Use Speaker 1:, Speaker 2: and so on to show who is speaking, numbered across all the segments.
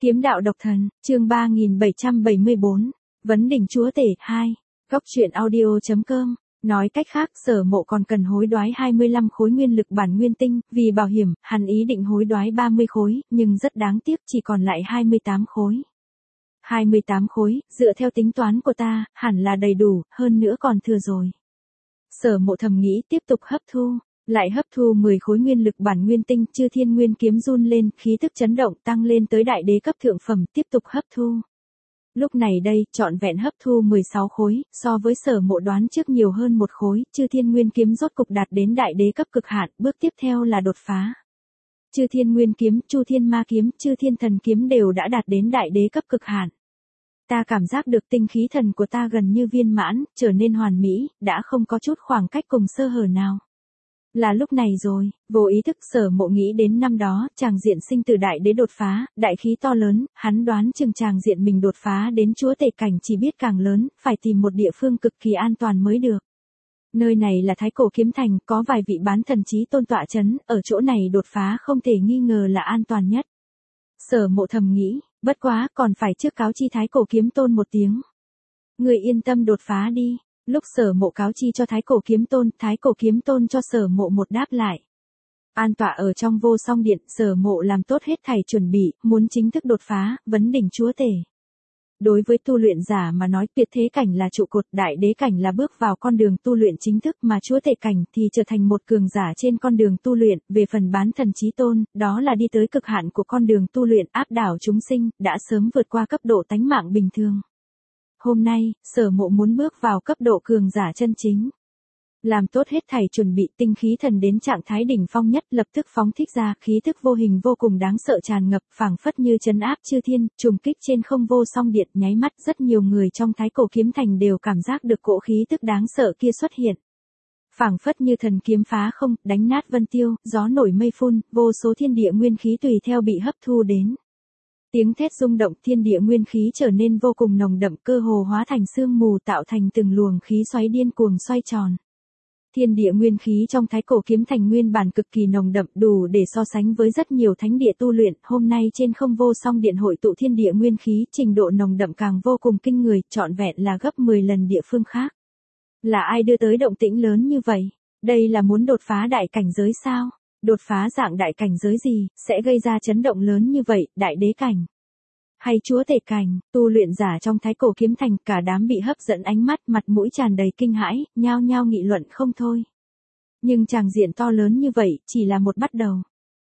Speaker 1: Kiếm đạo độc thần, chương 3774, Vấn đỉnh chúa tể 2, Góc truyện audio.com. Nói cách khác, Sở Mộ còn cần hối đoái 25 khối nguyên lực bản nguyên tinh, vì bảo hiểm, hắn ý định hối đoái 30 khối, nhưng rất đáng tiếc chỉ còn lại 28 khối. 28 khối, dựa theo tính toán của ta, hẳn là đầy đủ, hơn nữa còn thừa rồi. Sở Mộ thầm nghĩ tiếp tục hấp thu. Lại hấp thu 10 khối nguyên lực bản nguyên tinh, Chư Thiên Nguyên kiếm run lên, khí tức chấn động tăng lên tới đại đế cấp thượng phẩm, tiếp tục hấp thu. Lúc này đây, trọn vẹn hấp thu 16 khối, so với Sở Mộ đoán trước nhiều hơn một khối, Chư Thiên Nguyên kiếm rốt cục đạt đến đại đế cấp cực hạn, bước tiếp theo là đột phá. Chư Thiên Nguyên kiếm, Chu Thiên Ma kiếm, Chư Thiên Thần kiếm đều đã đạt đến đại đế cấp cực hạn. Ta cảm giác được tinh khí thần của ta gần như viên mãn, trở nên hoàn mỹ, đã không có chút khoảng cách cùng sơ hở nào. Là lúc này rồi, vô ý thức Sở Mộ nghĩ đến năm đó, chàng diện sinh tử đại đế đột phá, đại khí to lớn, hắn đoán chừng chàng diện mình đột phá đến chúa tể cảnh chỉ biết càng lớn, phải tìm một địa phương cực kỳ an toàn mới được. Nơi này là Thái Cổ Kiếm Thành, có vài vị bán thần chí tôn tọa chấn, ở chỗ này đột phá không thể nghi ngờ là an toàn nhất. Sở Mộ thầm nghĩ, bất quá còn phải trước cáo chi Thái Cổ Kiếm Tôn một tiếng. Người yên tâm đột phá đi. Lúc Sở Mộ cáo chi cho Thái Cổ Kiếm Tôn cho Sở Mộ một đáp lại. An tọa ở trong Vô Song Điện, Sở Mộ làm tốt hết thảy chuẩn bị, muốn chính thức đột phá, vấn đỉnh chúa tể. Đối với tu luyện giả mà nói, tuyệt thế cảnh là trụ cột, đại đế cảnh là bước vào con đường tu luyện chính thức, mà chúa tể cảnh thì trở thành một cường giả trên con đường tu luyện. Về phần bán thần chí tôn, đó là đi tới cực hạn của con đường tu luyện, áp đảo chúng sinh, đã sớm vượt qua cấp độ tánh mạng bình thường. Hôm nay, Sở Mộ muốn bước vào cấp độ cường giả chân chính. Làm tốt hết thảy chuẩn bị, tinh khí thần đến trạng thái đỉnh phong nhất, lập tức phóng thích ra, khí thức vô hình vô cùng đáng sợ tràn ngập, phảng phất như trấn áp chư thiên, trùng kích trên không Vô Song Điện, nháy mắt rất nhiều người trong Thái Cổ Kiếm Thành đều cảm giác được cỗ khí tức đáng sợ kia xuất hiện. Phảng phất như thần kiếm phá không, đánh nát vân tiêu, gió nổi mây phun, vô số thiên địa nguyên khí tùy theo bị hấp thu đến. Tiếng thét rung động, thiên địa nguyên khí trở nên vô cùng nồng đậm, cơ hồ hóa thành sương mù, tạo thành từng luồng khí xoáy điên cuồng xoay tròn. Thiên địa nguyên khí trong Thái Cổ Kiếm Thành nguyên bản cực kỳ nồng đậm, đủ để so sánh với rất nhiều thánh địa tu luyện. Hôm nay trên không Vô Song Điện hội tụ thiên địa nguyên khí, trình độ nồng đậm càng vô cùng kinh người, trọn vẹn là gấp 10 lần địa phương khác. Là ai đưa tới động tĩnh lớn như vậy? Đây là muốn đột phá đại cảnh giới sao? Đột phá dạng đại cảnh giới gì, sẽ gây ra chấn động lớn như vậy, đại đế cảnh? Hay chúa tể cảnh? Tu luyện giả trong Thái Cổ Kiếm Thành, cả đám bị hấp dẫn ánh mắt, mặt mũi tràn đầy kinh hãi, nhao nhao nghị luận không thôi. Nhưng tràng diện to lớn như vậy, chỉ là một bắt đầu.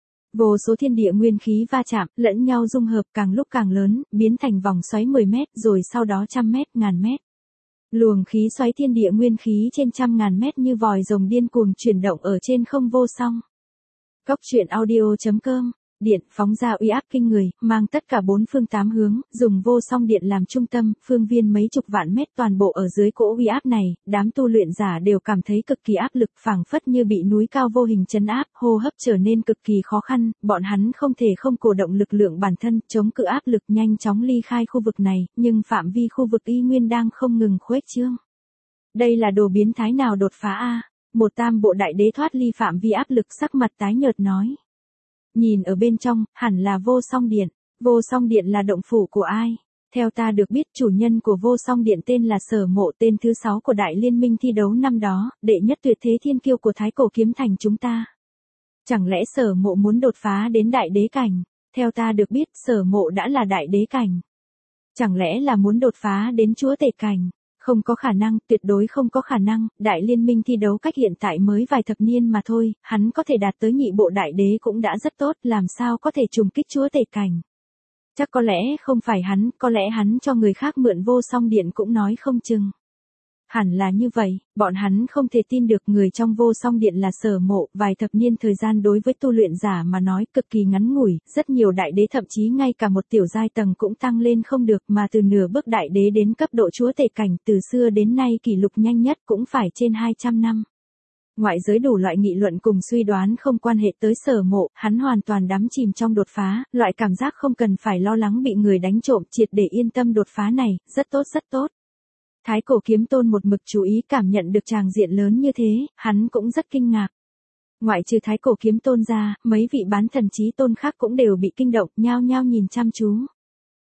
Speaker 1: Vô số thiên địa nguyên khí va chạm, lẫn nhau dung hợp càng lúc càng lớn, biến thành vòng xoáy 10 mét, rồi sau đó trăm mét, ngàn mét. Luồng khí xoáy thiên địa nguyên khí trên trăm ngàn mét như vòi rồng điên cuồng chuyển động ở trên không vô song. Góc truyện audio.com. Điện phóng ra uy áp kinh người, mang tất cả bốn phương tám hướng, dùng Vô Song Điện làm trung tâm, phương viên mấy chục vạn mét toàn bộ ở dưới cỗ uy áp này, đám tu luyện giả đều cảm thấy cực kỳ áp lực, phảng phất như bị núi cao vô hình trấn áp, hô hấp trở nên cực kỳ khó khăn, bọn hắn không thể không cổ động lực lượng bản thân, chống cự áp lực, nhanh chóng ly khai khu vực này, nhưng phạm vi khu vực y nguyên đang không ngừng khuếch trương. Đây là đồ biến thái nào đột phá a? Một tam bộ đại đế thoát ly phạm vi áp lực, sắc mặt tái nhợt nói. Nhìn ở bên trong, hẳn là Vô Song Điện. Vô Song Điện là động phủ của ai? Theo ta được biết, chủ nhân của Vô Song Điện tên là Sở Mộ, tên thứ 6 của Đại Liên Minh thi đấu năm đó, đệ nhất tuyệt thế thiên kiêu của Thái Cổ Kiếm Thành chúng ta. Chẳng lẽ Sở Mộ muốn đột phá đến đại đế cảnh? Theo ta được biết, Sở Mộ đã là đại đế cảnh. Chẳng lẽ là muốn đột phá đến chúa tể cảnh? Không có khả năng, tuyệt đối không có khả năng, Đại Liên Minh thi đấu cách hiện tại mới vài thập niên mà thôi, hắn có thể đạt tới nhị bộ đại đế cũng đã rất tốt, làm sao có thể trùng kích chúa tể cảnh. Chắc có lẽ không phải hắn, có lẽ hắn cho người khác mượn Vô Song Điện cũng nói không chừng. Hẳn là như vậy, bọn hắn không thể tin được người trong Vô Song Điện là Sở Mộ, vài thập niên thời gian đối với tu luyện giả mà nói cực kỳ ngắn ngủi, rất nhiều đại đế thậm chí ngay cả một tiểu giai tầng cũng tăng lên không được, mà từ nửa bước đại đế đến cấp độ chúa tể cảnh từ xưa đến nay kỷ lục nhanh nhất cũng phải trên 200 năm. Ngoại giới đủ loại nghị luận cùng suy đoán không quan hệ tới Sở Mộ, hắn hoàn toàn đắm chìm trong đột phá, loại cảm giác không cần phải lo lắng bị người đánh trộm, triệt để yên tâm đột phá này, rất tốt rất tốt. Thái Cổ Kiếm Tôn một mực chú ý cảm nhận được tràng diện lớn như thế, hắn cũng rất kinh ngạc. Ngoại trừ Thái Cổ Kiếm Tôn ra, mấy vị bán thần chí tôn khác cũng đều bị kinh động, nhao nhao nhìn chăm chú.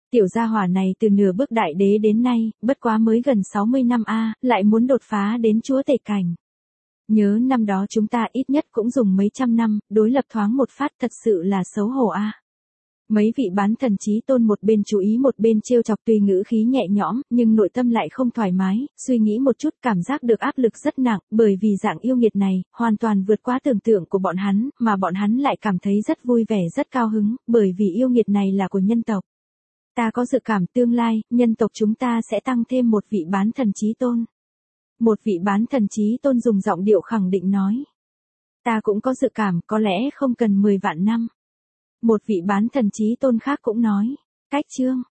Speaker 1: Tiểu gia hỏa này từ nửa bước đại đế đến nay, bất quá mới gần 60 năm lại muốn đột phá đến chúa tể cảnh. Nhớ năm đó chúng ta ít nhất cũng dùng mấy trăm năm, đối lập thoáng một phát thật sự là xấu hổ Mấy vị bán thần chí tôn một bên chú ý một bên trêu chọc, tuy ngữ khí nhẹ nhõm, nhưng nội tâm lại không thoải mái, suy nghĩ một chút cảm giác được áp lực rất nặng, bởi vì dạng yêu nghiệt này, hoàn toàn vượt quá tưởng tượng của bọn hắn, mà bọn hắn lại cảm thấy rất vui vẻ rất cao hứng, bởi vì yêu nghiệt này là của nhân tộc. Ta có dự cảm tương lai, nhân tộc chúng ta sẽ tăng thêm một vị bán thần chí tôn. Một vị bán thần chí tôn dùng giọng điệu khẳng định nói. Ta cũng có dự cảm, có lẽ không cần 10 vạn năm. Một vị bán thần chí tôn khác cũng nói. Cách chương.